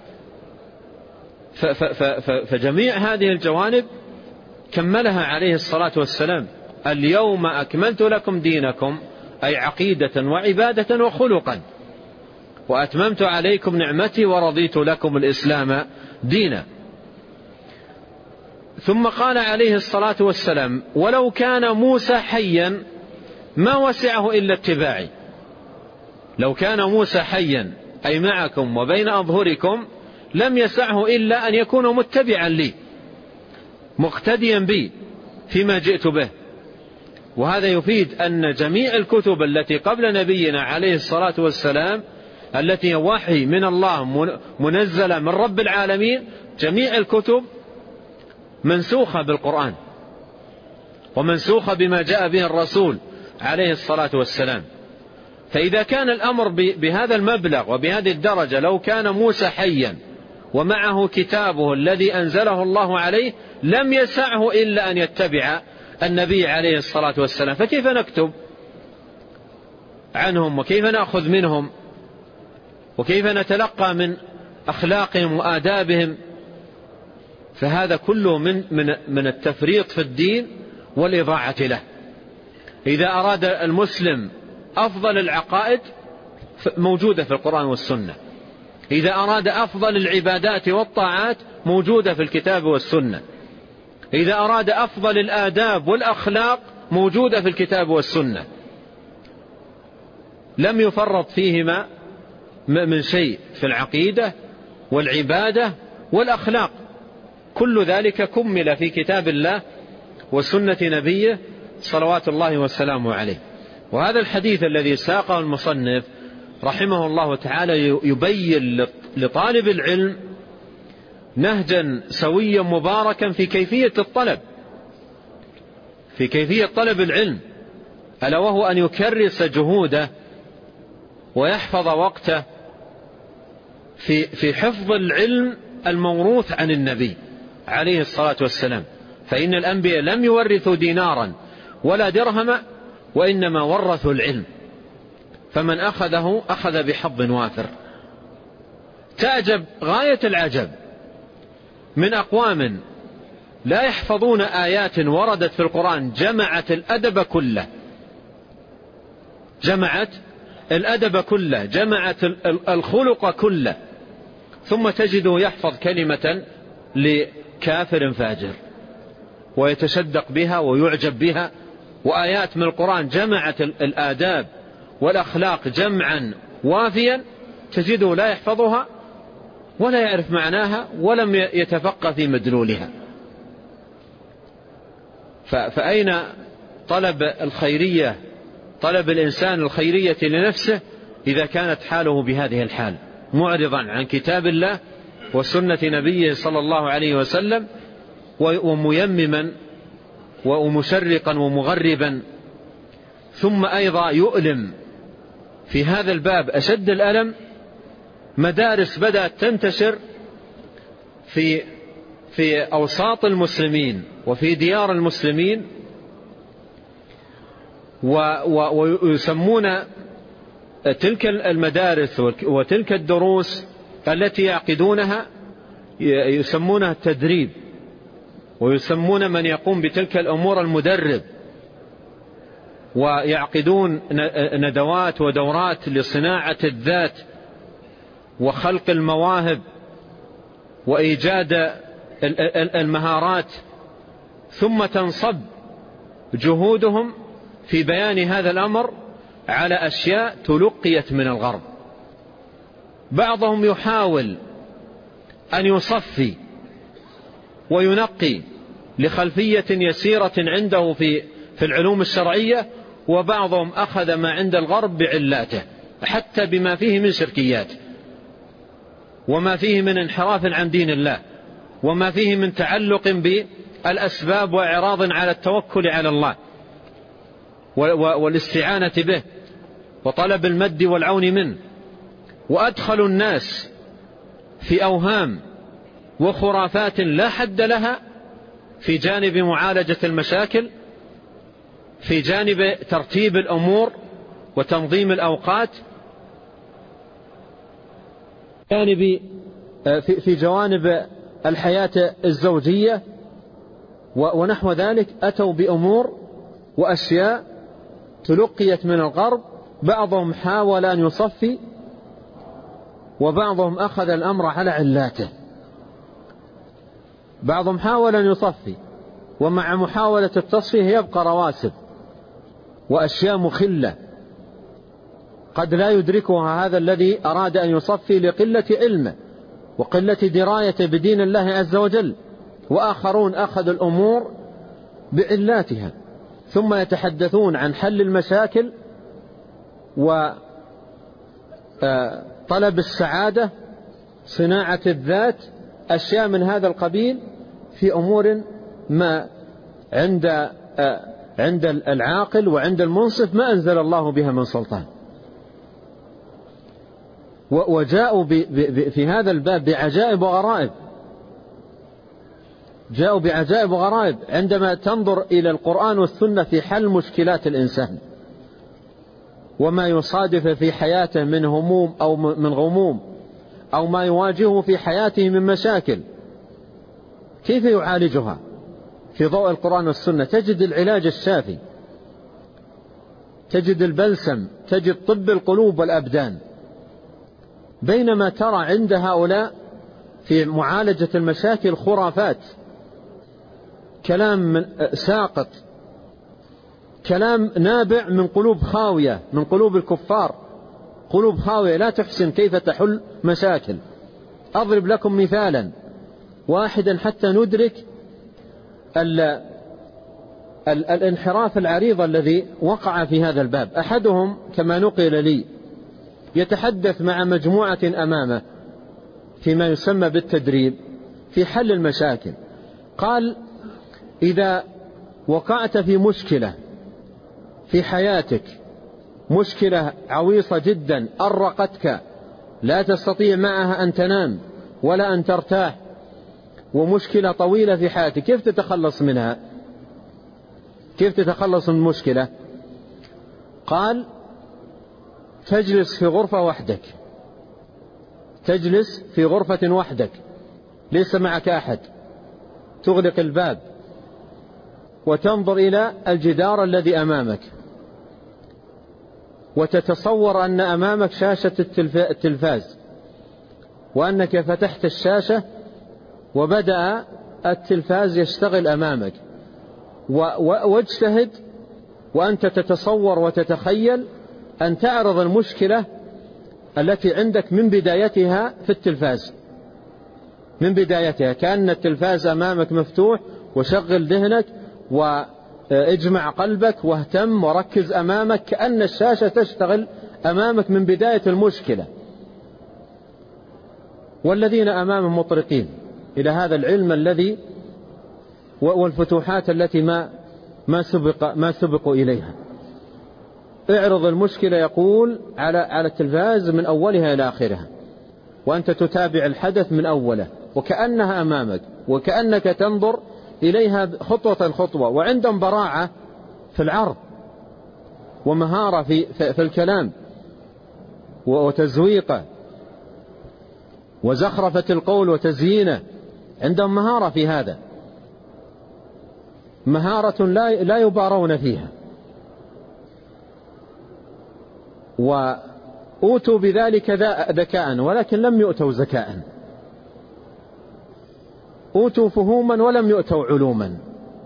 فجميع هذه الجوانب كملها عليه الصلاة والسلام. اليوم أكملت لكم دينكم، أي عقيدة وعبادة وخلقا، وأتممت عليكم نعمتي ورضيت لكم الإسلام دينا. ثم قال عليه الصلاة والسلام: ولو كان موسى حيا ما وسعه إلا اتباعي. لو كان موسى حيا أي معكم وبين أظهركم لم يسعه إلا أن يكون متبعا لي، مقتديا بي فيما جئت به. وهذا يفيد أن جميع الكتب التي قبل نبينا عليه الصلاة والسلام التي هي وحي من الله منزلة من رب العالمين، جميع الكتب منسوخة بالقرآن ومنسوخة بما جاء به الرسول عليه الصلاة والسلام. فإذا كان الأمر بهذا المبلغ وبهذه الدرجة، لو كان موسى حيا ومعه كتابه الذي أنزله الله عليه لم يسعه إلا أن يتبع النبي عليه الصلاة والسلام، فكيف نكتب عنهم وكيف نأخذ منهم وكيف نتلقى من أخلاقهم وآدابهم؟ فهذا كله من التفريط في الدين والإضاعة له. إذا أراد المسلم أفضل العقائد موجودة في القرآن والسنة، إذا أراد أفضل العبادات والطاعات موجودة في الكتاب والسنة، إذا أراد أفضل الآداب والأخلاق موجودة في الكتاب والسنة، لم يفرط فيهما من شيء في العقيدة والعبادة والأخلاق. كل ذلك كمل في كتاب الله وسنة نبيه صلوات الله والسلام عليه. وهذا الحديث الذي ساقه المصنف رحمه الله تعالى يبين لطالب العلم نهجا سويا مباركا في كيفية الطلب، في كيفية طلب العلم، ألا وهو أن يكرس جهوده ويحفظ وقته في حفظ العلم الموروث عن النبي عليه الصلاة والسلام. فإن الأنبياء لم يورثوا دينارا ولا درهما، وإنما ورثوا العلم، فمن أخذه أخذ بحظ وافر. تعجب غاية العجب من أقوام لا يحفظون آيات وردت في القرآن جمعت الأدب كله، جمعت الأدب كله، جمعت الخلق كله، ثم تجده يحفظ كلمة لكافر فاجر ويتشدق بها ويعجب بها. وآيات من القرآن جمعت الآداب والأخلاق جمعا وافيا، تجده لا يحفظها ولا يعرف معناها ولم يتفقه في مدلولها. فأين طلب الخيرية، طلب الإنسان الخيرية لنفسه إذا كانت حاله بهذه الحال، معرضا عن كتاب الله وسنة نبيه صلى الله عليه وسلم، وميمما ومشرقا ومغربا. ثم أيضا يؤلم في هذا الباب أشد الألم مدارس بدأت تنتشر في أوساط المسلمين وفي ديار المسلمين، ويسمون تلك المدارس وتلك الدروس التي يعقدونها يسمونها التدريب، ويسمون من يقوم بتلك الأمور المدرب، ويعقدون ندوات ودورات لصناعة الذات وخلق المواهب وإيجاد المهارات، ثم تنصب جهودهم في بيان هذا الأمر على أشياء تلقيت من الغرب. بعضهم يحاول أن يصفي وينقي لخلفية يسيرة عنده في العلوم الشرعية، وبعضهم أخذ ما عند الغرب بعلاته، حتى بما فيه من شركيات، وما فيه من انحراف عن دين الله، وما فيه من تعلق بالأسباب وإعراض على التوكل على الله والاستعانة به وطلب المد والعون منه. وأدخلوا الناس في أوهام وخرافات لا حد لها في جانب معالجة المشاكل، في جانب ترتيب الأمور وتنظيم الأوقات، في جوانب الحياة الزوجية ونحو ذلك. أتوا بأمور وأشياء تلقيت من الغرب، بعضهم حاول أن يصفي، وبعضهم أخذ الأمر على علاته. بعضهم حاول أن يصفي، ومع محاولة التصفية يبقى رواسب وأشياء مخلة قد لا يدركها هذا الذي أراد أن يصفي لقلة علمه وقلة درايته بدين الله عز وجل. وآخرون أخذوا الأمور بعلاتها، ثم يتحدثون عن حل المشاكل وطلب السعادة، صناعة الذات، أشياء من هذا القبيل، في أمور ما عند العاقل وعند المنصف ما أنزل الله بها من سلطان. وجاءوا في هذا الباب بعجائب وغرائب، جاءوا بعجائب وغرائب عندما تنظر إلى القرآن والسنة في حل مشكلات الإنسان وما يصادف في حياته من هموم أو من غموم أو ما يواجهه في حياته من مشاكل، كيف يعالجها في ضوء القرآن والسنة؟ تجد العلاج الشافي، تجد البلسم، تجد طب القلوب والأبدان. بينما ترى عند هؤلاء في معالجة المشاكل خرافات، كلام ساقط، كلام نابع من قلوب خاوية، من قلوب الكفار، قلوب خاوية لا تحسن كيف تحل مشاكل. أضرب لكم مثالا واحدا حتى ندرك الانحراف العريض الذي وقع في هذا الباب. أحدهم كما نقل لي يتحدث مع مجموعة أمامه فيما يسمى بالتدريب في حل المشاكل. قال: إذا وقعت في مشكلة في حياتك، مشكلة عويصة جدا أرقتك، لا تستطيع معها أن تنام ولا أن ترتاح، ومشكلة طويلة في حياتك، كيف تتخلص منها؟ كيف تتخلص من المشكلة؟ قال: تجلس في غرفة وحدك، تجلس في غرفة وحدك ليس معك أحد، تغلق الباب وتنظر إلى الجدار الذي أمامك، وتتصور أن أمامك شاشة التلفاز، وأنك فتحت الشاشة وبدأ التلفاز يشتغل أمامك، واجتهد وأنت تتصور وتتخيل أن تعرض المشكلة التي عندك من بدايتها في التلفاز، من بدايتها، كأن التلفاز أمامك مفتوح، وشغل ذهنك واجمع قلبك واهتم وركز أمامك، كأن الشاشة تشتغل أمامك من بداية المشكلة. والذين أمامهم مطرقين إلى هذا العلم الذي والفتوحات التي ما سبقوا إليها. اعرض المشكلة، يقول، على التلفاز من أولها إلى آخرها، وأنت تتابع الحدث من أوله وكأنها أمامك وكأنك تنظر إليها خطوة خطوة، وعندهم براعة في العرض ومهارة في الكلام وتزويقه وزخرفة القول وتزيينه، عندهم مهارة في هذا، مهارة لا يبارون فيها. وأوتوا بذلك ذكاء ولكن لم يؤتوا ذكاء، أوتوا فهوما ولم يؤتوا علوما،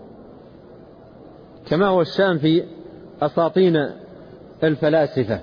كما هو الشان في أساطين الفلاسفة.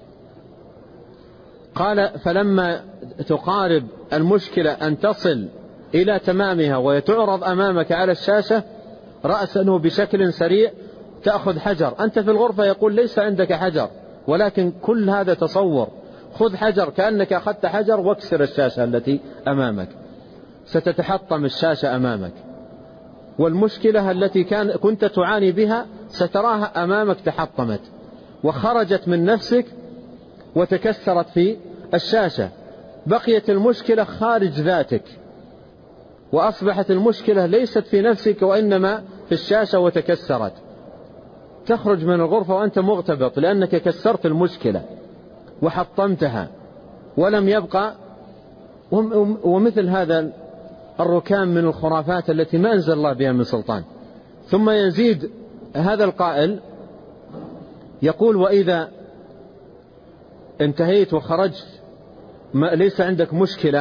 قال: فلما تقارب المشكلة أن تصل إلى تمامها ويتعرض أمامك على الشاشة رأسا بشكل سريع، تأخذ حجر، أنت في الغرفة يقول ليس عندك حجر، ولكن كل هذا تصور، خذ حجر كأنك أخذت حجر واكسر الشاشة التي أمامك، ستتحطم الشاشة أمامك، والمشكلة التي كنت تعاني بها ستراها أمامك تحطمت وخرجت من نفسك وتكسرت في الشاشة، بقيت المشكلة خارج ذاتك، وأصبحت المشكلة ليست في نفسك وإنما في الشاشة وتكسرت. تخرج من الغرفة وأنت مغتبط لأنك كسرت المشكلة وحطمتها ولم يبقى. ومثل هذا الركام من الخرافات التي ما أنزل الله بها من سلطان. ثم يزيد هذا القائل يقول: وإذا انتهيت وخرجت ليس عندك مشكلة،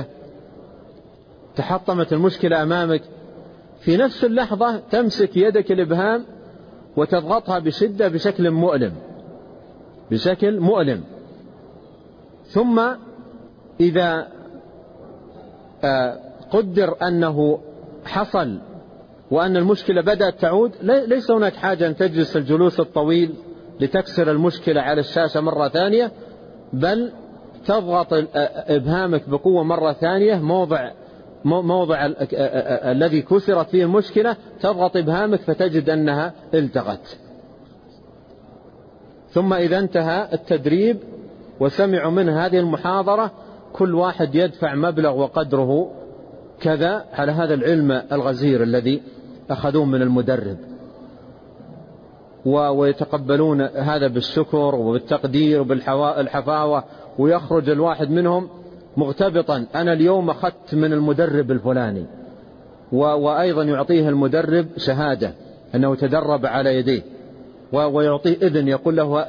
تحطمت المشكلة أمامك، في نفس اللحظة تمسك يدك الإبهام وتضغطها بشدة بشكل مؤلم، ثم إذا قدر أنه حصل وأن المشكلة بدأت تعود، ليس هناك حاجة أن تجلس الجلوس الطويل لتكسر المشكلة على الشاشة مرة ثانية، بل تضغط إبهامك بقوة مرة ثانية موضع الذي كسرت فيه المشكلة، تضغط إبهامك فتجد أنها التغت. ثم إذا انتهى التدريب وسمعوا من هذه المحاضرة كل واحد يدفع مبلغ وقدره كذا على هذا العلم الغزير الذي أخذوه من المدرب، ويتقبلون هذا بالشكر وبالتقدير وبالحفاوة، ويخرج الواحد منهم مغتبطا: أنا اليوم أخذت من المدرب الفلاني، وأيضا يعطيه المدرب شهادة أنه تدرب على يديه، ويعطيه إذن يقول له: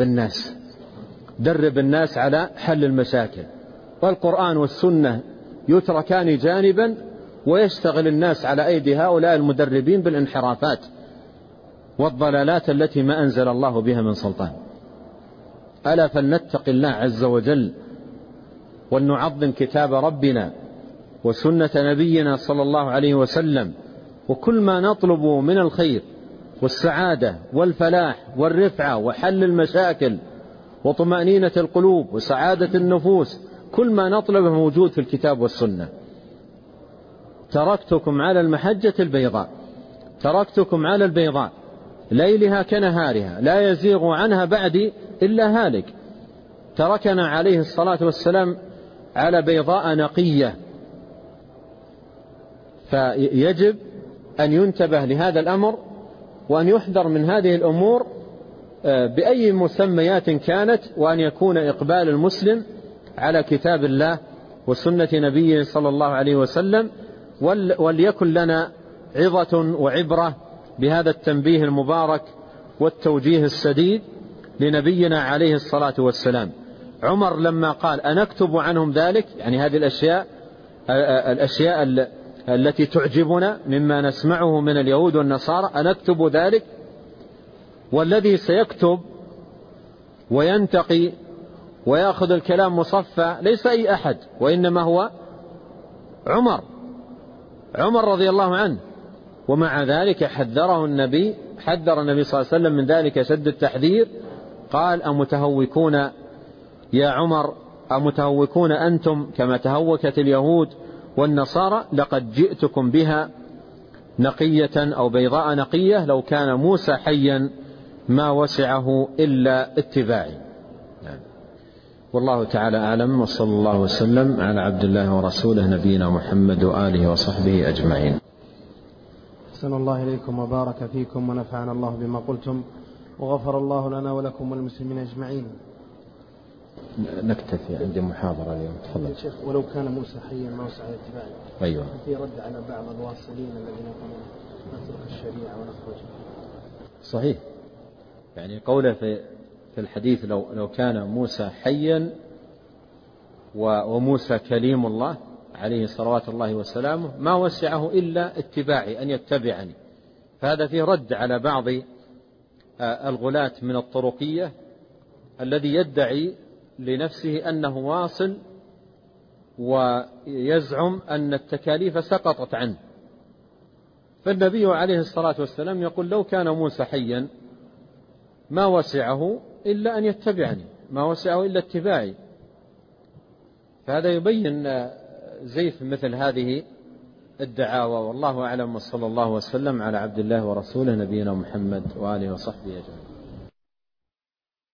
درب الناس على حل المشاكل. والقرآن والسنة يتركان جانبا ويشتغل الناس على أيدي هؤلاء المدربين بالانحرافات والضلالات التي ما أنزل الله بها من سلطان. ألا فلنتق الله عز وجل ولنعظم كتاب ربنا وسنة نبينا صلى الله عليه وسلم، وكل ما نطلب من الخير والسعادة والفلاح والرفعة وحل المشاكل وطمأنينة القلوب وسعادة النفوس، كل ما نطلبه موجود في الكتاب والسنة. تركتكم على المحجة البيضاء، تركتكم على البيضاء ليلها كنهارها لا يزيغ عنها بعدي إلا هالك. تركنا عليه الصلاة والسلام على بيضاء نقية، فيجب أن ينتبه لهذا الأمر وأن يحذر من هذه الأمور بأي مسميات كانت، وأن يكون إقبال المسلم على كتاب الله وسنة نبيه صلى الله عليه وسلم. وليكن لنا عظة وعبرة بهذا التنبيه المبارك والتوجيه السديد لنبينا عليه الصلاة والسلام. عمر لما قال: أنكتب عنهم ذلك، يعني هذه الأشياء التي تعجبنا مما نسمعه من اليهود والنصارى، أنكتب ذلك؟ والذي سيكتب وينتقي ويأخذ الكلام مصفى ليس أي أحد، وإنما هو عمر رضي الله عنه. ومع ذلك حذر النبي صلى الله عليه وسلم من ذلك شد التحذير. قال: أمتهوكون يا عمر، أمتهوكون أنتم كما تهوكت اليهود والنصارى؟ لقد جئتكم بها نقية أو بيضاء نقية، لو كان موسى حيا ما وسعه إلا اتباعي. والله تعالى أعلم، وصلى الله وسلم على عبد الله ورسوله نبينا محمد وآله وصحبه أجمعين. أحسن الله إليكم وبارك فيكم ونفعنا الله بما قلتم وغفر الله لنا ولكم والمسلمين أجمعين. نكتفي، عندي محاضرة اليوم. تفضل شيخ. ولو كان موسى حيا ما وسع الاتباع. أيوة. في رد على بعض الواصلين الذين يقولون نترك الشريعة ونخرج. صحيح، يعني قوله في الحديث لو كان موسى حيا وموسى كليم الله عليه صلوات الله وسلامه ما وسعه إلا اتباعي، أن يتبعني. فهذا فيه رد على بعض الغلاة من الطرقية الذي يدعي لنفسه أنه واصل ويزعم أن التكاليف سقطت عنه. فالنبي عليه الصلاة والسلام يقول لو كان موسى حيا ما وسعه إلا أن يتبعني، ما وسعه إلا اتباعي. فهذا يبين زيف مثل هذه الدعاوى. والله أعلم، وصلى الله وسلم على عبد الله ورسوله نبينا محمد وآله وصحبه أجمعين.